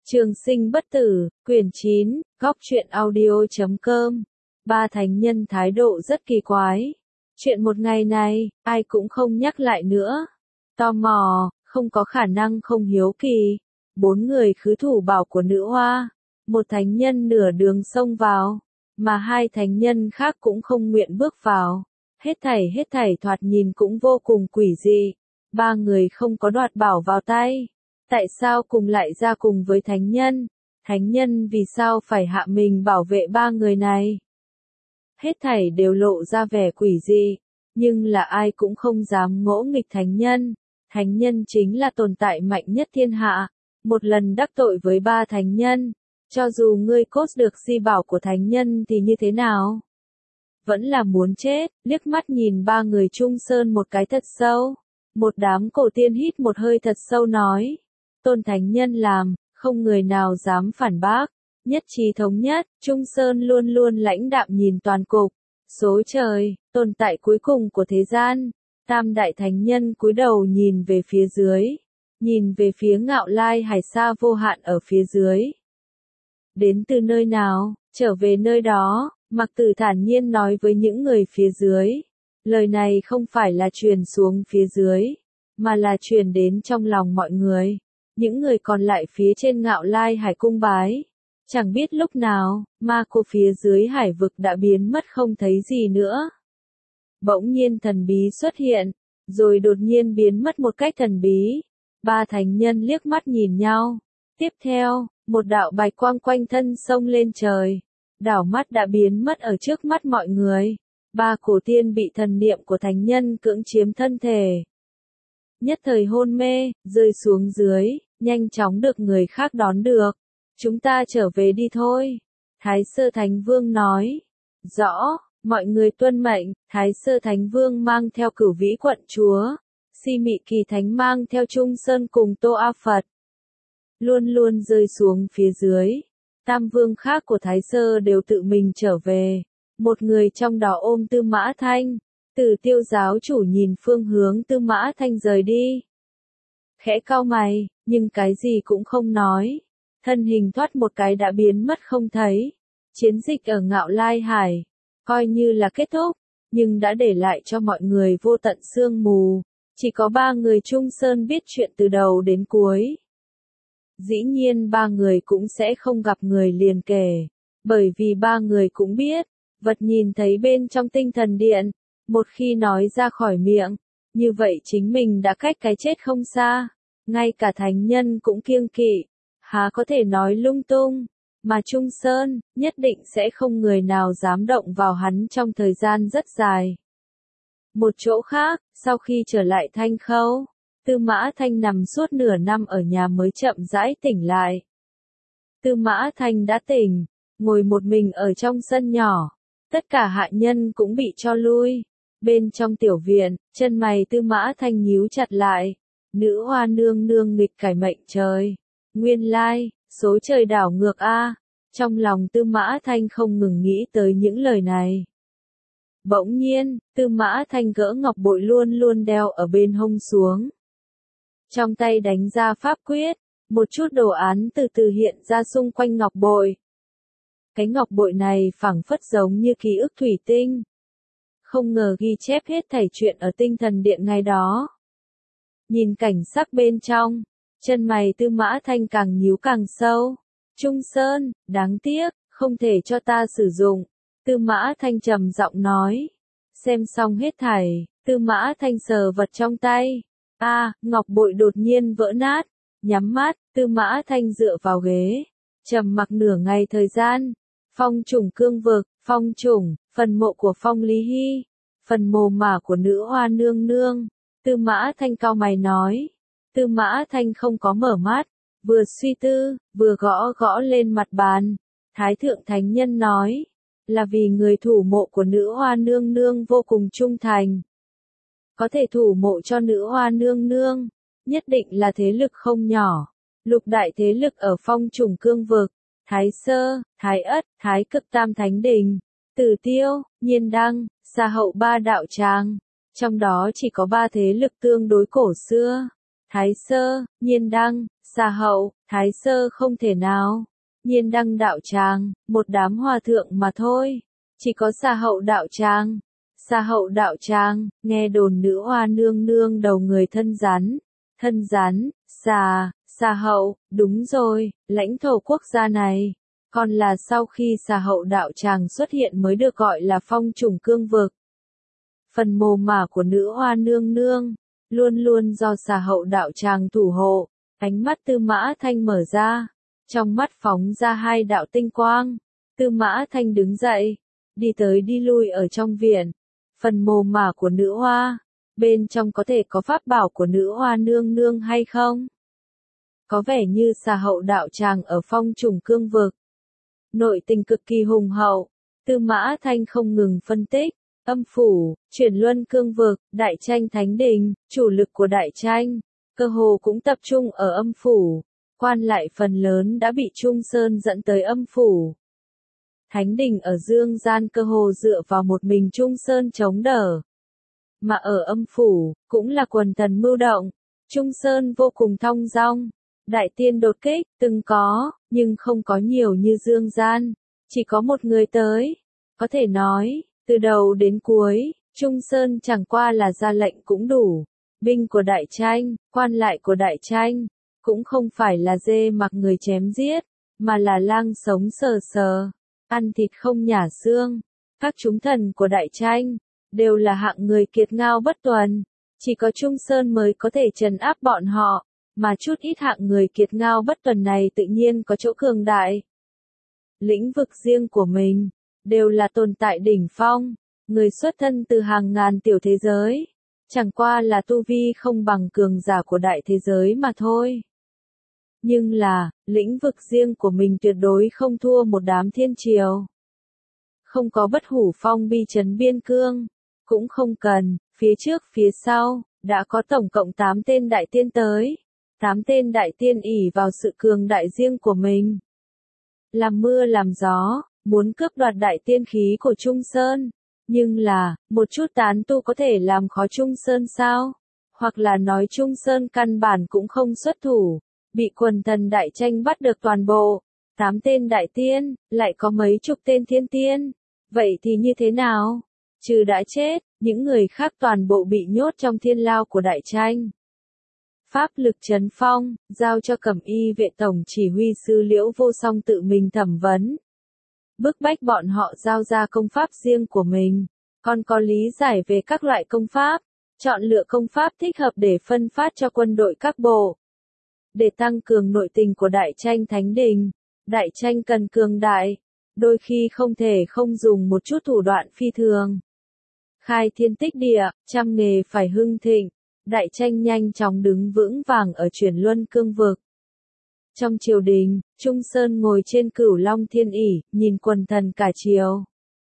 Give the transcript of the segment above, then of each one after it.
Trường sinh bất tử, quyển 9, góc truyện audio.com. Ba thánh nhân thái độ rất kỳ quái. Chuyện một ngày này, ai cũng không nhắc lại nữa. Tò mò, không có khả năng không hiếu kỳ. 4 người khứ thủ bảo của nữ hoa. Một thánh nhân nửa đường xông vào, mà 2 thánh nhân khác cũng không nguyện bước vào. Hết thảy thoạt nhìn cũng vô cùng quỷ dị. 3 người không có đoạt bảo vào tay. Tại sao cùng lại ra cùng với thánh nhân? Thánh nhân vì sao phải hạ mình bảo vệ 3 người này? Hết thảy đều lộ ra vẻ quỷ dị, nhưng là ai cũng không dám ngỗ nghịch thánh nhân. Thánh nhân chính là tồn tại mạnh nhất thiên hạ. Một lần đắc tội với 3 thánh nhân, cho dù ngươi cốt được di bảo của thánh nhân thì như thế nào? Vẫn là muốn chết. Liếc mắt nhìn 3 người Trung Sơn một cái thật sâu. Một đám cổ tiên hít một hơi thật sâu nói. Tôn thánh nhân làm, không người nào dám phản bác. Nhất trí thống nhất, Trung Sơn luôn luôn lãnh đạm nhìn toàn cục. Số trời, tồn tại cuối cùng của thế gian. Tam đại thánh nhân cúi đầu nhìn về phía dưới. Nhìn về phía Ngạo Lai hải xa vô hạn ở phía dưới. Đến từ nơi nào, trở về nơi đó, Mặc Tử thản nhiên nói với những người phía dưới. Lời này không phải là truyền xuống phía dưới, mà là truyền đến trong lòng mọi người. Những người còn lại phía trên Ngạo Lai hải cung bái. Chẳng biết lúc nào, ma cô phía dưới hải vực đã biến mất không thấy gì nữa. Bỗng nhiên thần bí xuất hiện, rồi đột nhiên biến mất một cách thần bí. 3 thánh nhân liếc mắt nhìn nhau. Tiếp theo, một đạo bạch quang quanh thân xông lên trời. Đảo mắt đã biến mất ở trước mắt mọi người. 3 cổ tiên bị thần niệm của thánh nhân cưỡng chiếm thân thể. Nhất thời hôn mê, rơi xuống dưới, nhanh chóng được người khác đón được. Chúng ta trở về đi thôi. Thái Sơ Thánh Vương nói. Rõ, mọi người tuân mệnh. Thái Sơ Thánh Vương mang theo Cửu Vĩ Quận Chúa. Si Mị Kỳ Thánh mang theo Trung Sơn cùng Tô A Phật. Luôn luôn rơi xuống phía dưới. Tam vương khác của Thái Sơ đều tự mình trở về. Một người trong đó ôm Tư Mã Thanh. Tử Tiêu giáo chủ nhìn phương hướng Tư Mã Thanh rời đi. Khẽ cau mày, nhưng cái gì cũng không nói. Thân hình thoát một cái đã biến mất không thấy. Chiến dịch ở Ngạo Lai Hải, coi như là kết thúc, nhưng đã để lại cho mọi người vô tận sương mù. Chỉ có 3 người Trung Sơn biết chuyện từ đầu đến cuối. Dĩ nhiên 3 người cũng sẽ không gặp người liền kể. Bởi vì 3 người cũng biết, vật nhìn thấy bên trong tinh thần điện, một khi nói ra khỏi miệng, như vậy chính mình đã cách cái chết không xa. Ngay cả thánh nhân cũng kiêng kỵ, há có thể nói lung tung, mà Trung Sơn, nhất định sẽ không người nào dám động vào hắn trong thời gian rất dài. Một chỗ khác, sau khi trở lại Thanh Khâu, Tư Mã Thanh nằm suốt nửa năm ở nhà mới chậm rãi tỉnh lại. Tư Mã Thanh đã tỉnh, ngồi một mình ở trong sân nhỏ, tất cả hạ nhân cũng bị cho lui. Bên trong tiểu viện, chân mày Tư Mã Thanh nhíu chặt lại. Nữ hoa nương nương nghịch cải mệnh trời. Nguyên lai, số trời đảo ngược a. Trong lòng Tư Mã Thanh không ngừng nghĩ tới những lời này. Bỗng nhiên, Tư Mã Thanh gỡ ngọc bội luôn luôn đeo ở bên hông xuống. Trong tay đánh ra pháp quyết, một chút đồ án từ từ hiện ra xung quanh ngọc bội. Cái ngọc bội này phảng phất giống như ký ức thủy tinh. Không ngờ ghi chép hết thảy chuyện ở tinh thần điện ngày đó. Nhìn cảnh sắc bên trong, chân mày Tư Mã Thanh càng nhíu càng sâu. Trung Sơn, đáng tiếc, không thể cho ta sử dụng. Tư Mã Thanh trầm giọng nói. Xem xong hết thảy, Tư Mã Thanh sờ vật trong tay. Ngọc bội đột nhiên vỡ nát. Nhắm mắt, Tư Mã Thanh dựa vào ghế. Trầm mặc nửa ngày thời gian. Phong Trùng Cương Vực, Phong Trùng, phần mộ của Phong Lý Hy, phần mồ mả của nữ hoa nương nương. Tư Mã Thanh cau mày nói. Tư Mã Thanh không có mở mắt, vừa suy tư, vừa gõ gõ lên mặt bàn. Thái thượng thánh nhân nói, là vì người thủ mộ của nữ hoa nương nương vô cùng trung thành. Có thể thủ mộ cho nữ hoa nương nương, nhất định là thế lực không nhỏ. Lục đại thế lực ở Phong Trùng Cương Vực, Thái Sơ, Thái Ất, Thái Cực Tam Thánh Đình, Tử Tiêu, Nhiên Đăng, Sa Hậu 3 đạo tràng. Trong đó chỉ có 3 thế lực tương đối cổ xưa. Thái Sơ, Nhiên Đăng, Sa Hậu, Thái Sơ không thể nào. Nhiên Đăng đạo tràng, một đám hòa thượng mà thôi. Chỉ có Xà Hậu đạo tràng. Xà Hậu đạo tràng, nghe đồn nữ hoa nương nương đầu người thân rắn. Thân rắn, Xà Hậu, đúng rồi, lãnh thổ quốc gia này. Còn là sau khi Xà Hậu đạo tràng xuất hiện mới được gọi là phong trùng cương vực. Phần mồ mả của nữ hoa nương nương, luôn luôn do Xà Hậu đạo tràng thủ hộ. Ánh mắt Tư Mã Thanh mở ra, trong mắt phóng ra hai đạo tinh quang. Tư Mã Thanh đứng dậy, đi tới đi lui ở trong viện. Phần mồ mả của nữ hoa, bên trong có thể có pháp bảo của nữ hoa nương nương hay không? Có vẻ như Xà Hậu đạo tràng ở phong trùng cương vực. Nội tình cực kỳ hùng hậu, Tư Mã Thanh không ngừng phân tích. Âm phủ, chuyển luân cương vực, đại tranh thánh đình, chủ lực của đại tranh, cơ hồ cũng tập trung ở âm phủ. Quan lại phần lớn đã bị Trung Sơn dẫn tới âm phủ. Thánh đình ở dương gian cơ hồ dựa vào một mình Trung Sơn chống đỡ. Mà ở âm phủ, cũng là quần thần mưu động. Trung Sơn vô cùng thong dong. Đại tiên đột kích, từng có, nhưng không có nhiều như dương gian. Chỉ có một người tới. Có thể nói, từ đầu đến cuối, Trung Sơn chẳng qua là ra lệnh cũng đủ. Binh của đại tranh, quan lại của đại tranh, cũng không phải là dê mặc người chém giết, mà là lang sống sờ sờ, ăn thịt không nhả xương. Các chúng thần của đại tranh, đều là hạng người kiệt ngao bất tuần. Chỉ có Trung Sơn mới có thể trấn áp bọn họ, mà chút ít hạng người kiệt ngao bất tuần này tự nhiên có chỗ cường đại. Lĩnh vực riêng của mình, đều là tồn tại đỉnh phong, người xuất thân từ hàng ngàn tiểu thế giới. Chẳng qua là tu vi không bằng cường giả của đại thế giới mà thôi. Nhưng là, lĩnh vực riêng của mình tuyệt đối không thua một đám thiên triều. Không có bất hủ phong bi trấn biên cương, cũng không cần, phía trước phía sau, đã có tổng cộng 8 tên đại tiên tới. 8 tên đại tiên ỷ vào sự cường đại riêng của mình. Làm mưa làm gió, muốn cướp đoạt đại tiên khí của Trung Sơn. Nhưng là, một chút tán tu có thể làm khó Trung Sơn sao? Hoặc là nói Trung Sơn căn bản cũng không xuất thủ, bị quần thần đại tranh bắt được toàn bộ. 8 tên đại tiên, lại có mấy chục tên thiên tiên. Vậy thì như thế nào? Trừ đã chết, những người khác toàn bộ bị nhốt trong thiên lao của đại tranh. Pháp lực trấn phong, giao cho Cẩm Y vệ tổng chỉ huy sư Liễu Vô Song tự mình thẩm vấn. Bức bách bọn họ giao ra công pháp riêng của mình, còn có lý giải về các loại công pháp, chọn lựa công pháp thích hợp để phân phát cho quân đội các bộ. Để tăng cường nội tình của đại tranh thánh đình, đại tranh cần cường đại, đôi khi không thể không dùng một chút thủ đoạn phi thường. Khai thiên tích địa, trăm nghề phải hưng thịnh, đại tranh nhanh chóng đứng vững vàng ở chuyển luân cương vực. Trong triều đình, Trung Sơn ngồi trên Cửu Long Thiên ỷ, nhìn quần thần cả triều.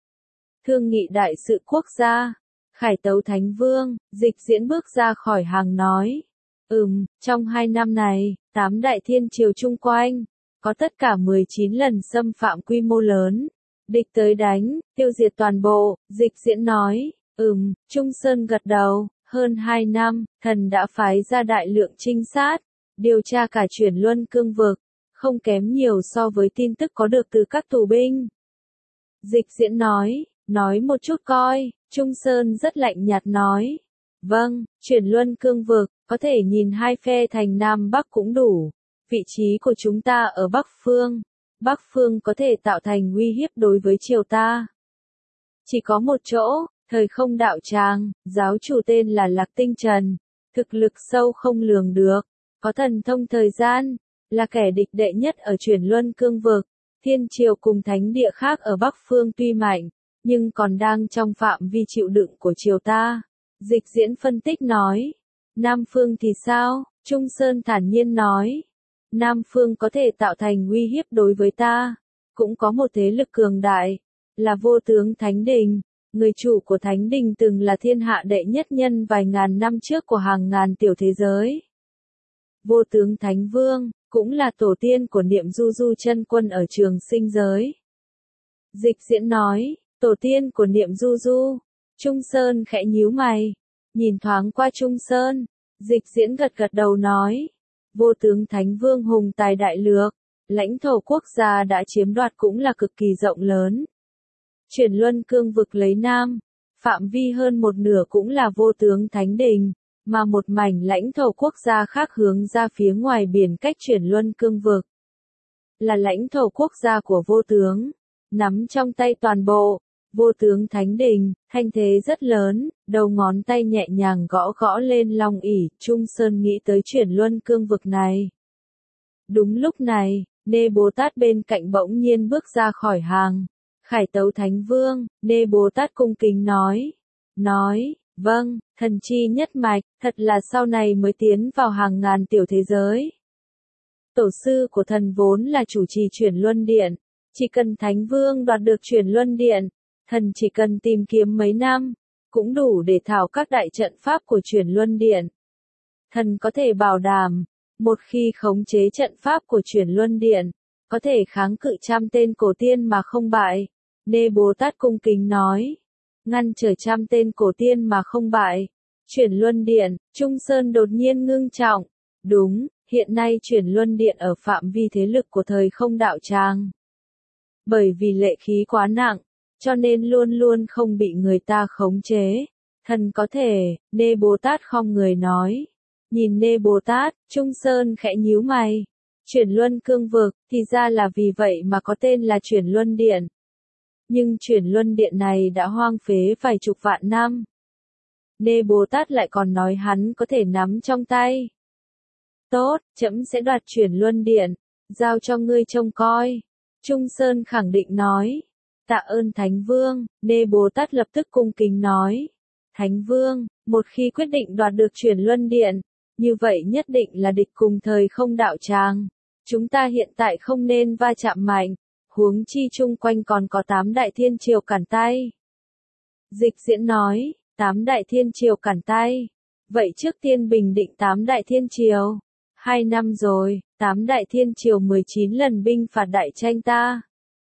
Thương nghị đại sự quốc gia, Khải Tấu Thánh Vương, Dịch Diễn bước ra khỏi hàng nói. Trong 2 năm này, 8 đại thiên triều chung quanh, có tất cả 19 lần xâm phạm quy mô lớn. Địch tới đánh, tiêu diệt toàn bộ, Dịch Diễn nói. Trung Sơn gật đầu, hơn 2 năm, thần đã phái ra đại lượng trinh sát, điều tra cả chuyển luân cương vực, không kém nhiều so với tin tức có được từ các tù binh. Dịch Diễn nói một chút coi, Trung Sơn rất lạnh nhạt nói. Vâng, chuyển luân cương vực, có thể nhìn hai phe thành Nam Bắc cũng đủ. Vị trí của chúng ta ở Bắc phương có thể tạo thành uy hiếp đối với triều ta. Chỉ có một chỗ, thời không đạo tràng, giáo chủ tên là Lạc Tinh Trần, thực lực sâu không lường được, có thần thông thời gian, là kẻ địch đệ nhất ở chuyển luân cương vực. Thiên triều cùng thánh địa khác ở Bắc phương tuy mạnh, nhưng còn đang trong phạm vi chịu đựng của triều ta. Dịch Diễn phân tích nói. Nam phương thì sao? Trung Sơn thản nhiên nói. Nam phương có thể tạo thành uy hiếp đối với ta. Cũng có một thế lực cường đại, là Vô Tướng Thánh Đình. Người chủ của Thánh Đình từng là thiên hạ đệ nhất nhân vài ngàn năm trước của hàng ngàn tiểu thế giới. Vô Tướng Thánh Vương, cũng là tổ tiên của Niệm Du Du chân quân ở Trường Sinh giới. Dịch Diễn nói, tổ tiên của Niệm Du Du. Trung Sơn khẽ nhíu mày, nhìn thoáng qua Trung Sơn. Dịch Diễn gật gật đầu nói, Vô tướng Thánh Vương hùng tài đại lược, lãnh thổ quốc gia đã chiếm đoạt cũng là cực kỳ rộng lớn. Chuyển luân cương vực lấy Nam, phạm vi hơn một nửa cũng là vô tướng Thánh Đình, mà một mảnh lãnh thổ quốc gia khác hướng ra phía ngoài biển cách chuyển luân cương vực. Là lãnh thổ quốc gia của vô tướng, nắm trong tay toàn bộ. Vô tướng Thánh Đình, thanh thế rất lớn, đầu ngón tay nhẹ nhàng gõ gõ lên long ỷ, Trung Sơn nghĩ tới chuyển luân cương vực này. Đúng lúc này, Nê Bồ Tát bên cạnh bỗng nhiên bước ra khỏi hàng. Khải Tấu Thánh Vương, Nê Bồ Tát cung kính nói, vâng, thần chi nhất mạch, thật là sau này mới tiến vào hàng ngàn tiểu thế giới. Tổ sư của thần vốn là chủ trì chuyển luân điện, chỉ cần Thánh Vương đoạt được chuyển luân điện, thần chỉ cần tìm kiếm mấy năm, cũng đủ để thảo các đại trận pháp của chuyển luân điện. Thần có thể bảo đảm, một khi khống chế trận pháp của chuyển luân điện, có thể kháng cự trăm tên cổ tiên mà không bại. Nê Bồ Tát cung kính nói, ngăn trở trăm tên cổ tiên mà không bại. Chuyển luân điện, Trung Sơn đột nhiên ngưng trọng. Đúng, hiện nay chuyển luân điện ở phạm vi thế lực của thời không đạo tràng. Bởi vì lệ khí quá nặng, cho nên luôn luôn không bị người ta khống chế. Thần có thể, Nê Bồ Tát khom người nói. Nhìn Nê Bồ Tát, Trung Sơn khẽ nhíu mày. Chuyển luân cương vực, thì ra là vì vậy mà có tên là chuyển luân điện. Nhưng chuyển luân điện này đã hoang phế vài chục vạn năm. Nê Bồ Tát lại còn nói hắn có thể nắm trong tay. Tốt, trẫm sẽ đoạt chuyển luân điện, giao cho ngươi trông coi. Trung Sơn khẳng định nói. Tạ ơn Thánh Vương, Nê Bồ Tát lập tức cung kính nói. Thánh Vương, một khi quyết định đoạt được chuyển luân điện, như vậy nhất định là địch cùng thời không đạo tràng. Chúng ta hiện tại không nên va chạm mạnh, huống chi chung quanh còn có 8 đại thiên triều cản tay. Dịch Diễn nói, 8 đại thiên triều cản tay. Vậy trước tiên bình định 8 đại thiên triều. 2 năm rồi, 8 đại thiên triều 19 lần binh phạt đại tranh ta.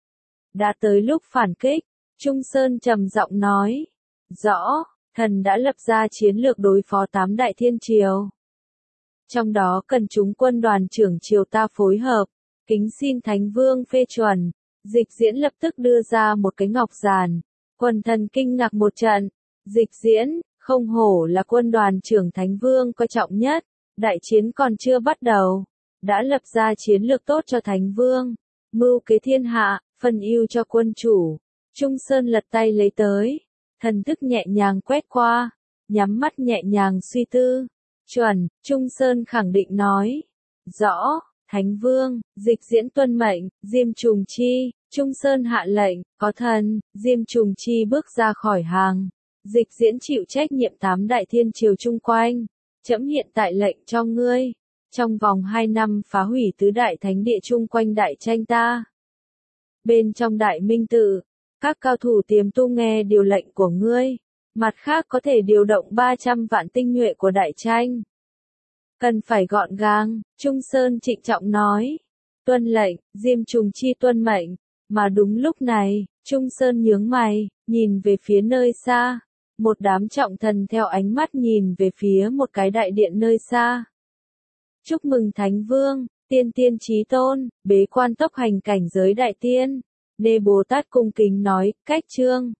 Đã tới lúc phản kích, Trung Sơn trầm giọng nói. Rõ, thần đã lập ra chiến lược đối phó 8 đại thiên triều. Trong đó cần chúng quân đoàn trưởng triều ta phối hợp, kính xin Thánh Vương phê chuẩn. Dịch Diễn lập tức đưa ra một cái ngọc giản. Quần thần kinh ngạc một trận. Dịch Diễn, không hổ là quân đoàn trưởng Thánh Vương coi trọng nhất. Đại chiến còn chưa bắt đầu, đã lập ra chiến lược tốt cho Thánh Vương. Mưu kế thiên hạ, phân ưu cho quân chủ. Trung Sơn lật tay lấy tới. Thần thức nhẹ nhàng quét qua, nhắm mắt nhẹ nhàng suy tư. Chuẩn, Trung Sơn khẳng định nói. Rõ, Thánh Vương, Dịch Diễn tuân mệnh, Diêm Trùng Chi. Trung Sơn hạ lệnh, có thần, Diêm Trùng Chi bước ra khỏi hàng. Dịch Diễn chịu trách nhiệm 8 đại thiên triều chung quanh. Trẫm hiện tại lệnh cho ngươi, trong vòng 2 năm phá hủy tứ đại thánh địa chung quanh đại tranh ta. Bên trong đại minh tự, các cao thủ tiềm tu nghe điều lệnh của ngươi, mặt khác có thể điều động 300 vạn tinh nhuệ của đại tranh. Cần phải gọn gàng, Trung Sơn trịnh trọng nói. Tuân lệnh, Diêm Trùng Chi tuân mệnh, mà đúng lúc này, Trung Sơn nhướng mày, nhìn về phía nơi xa. Một đám trọng thần theo ánh mắt nhìn về phía một cái đại điện nơi xa. Chúc mừng Thánh Vương, tiên tiên chí tôn, bế quan tốc hành cảnh giới đại tiên. Nê Bồ Tát cung kính nói, cách chương.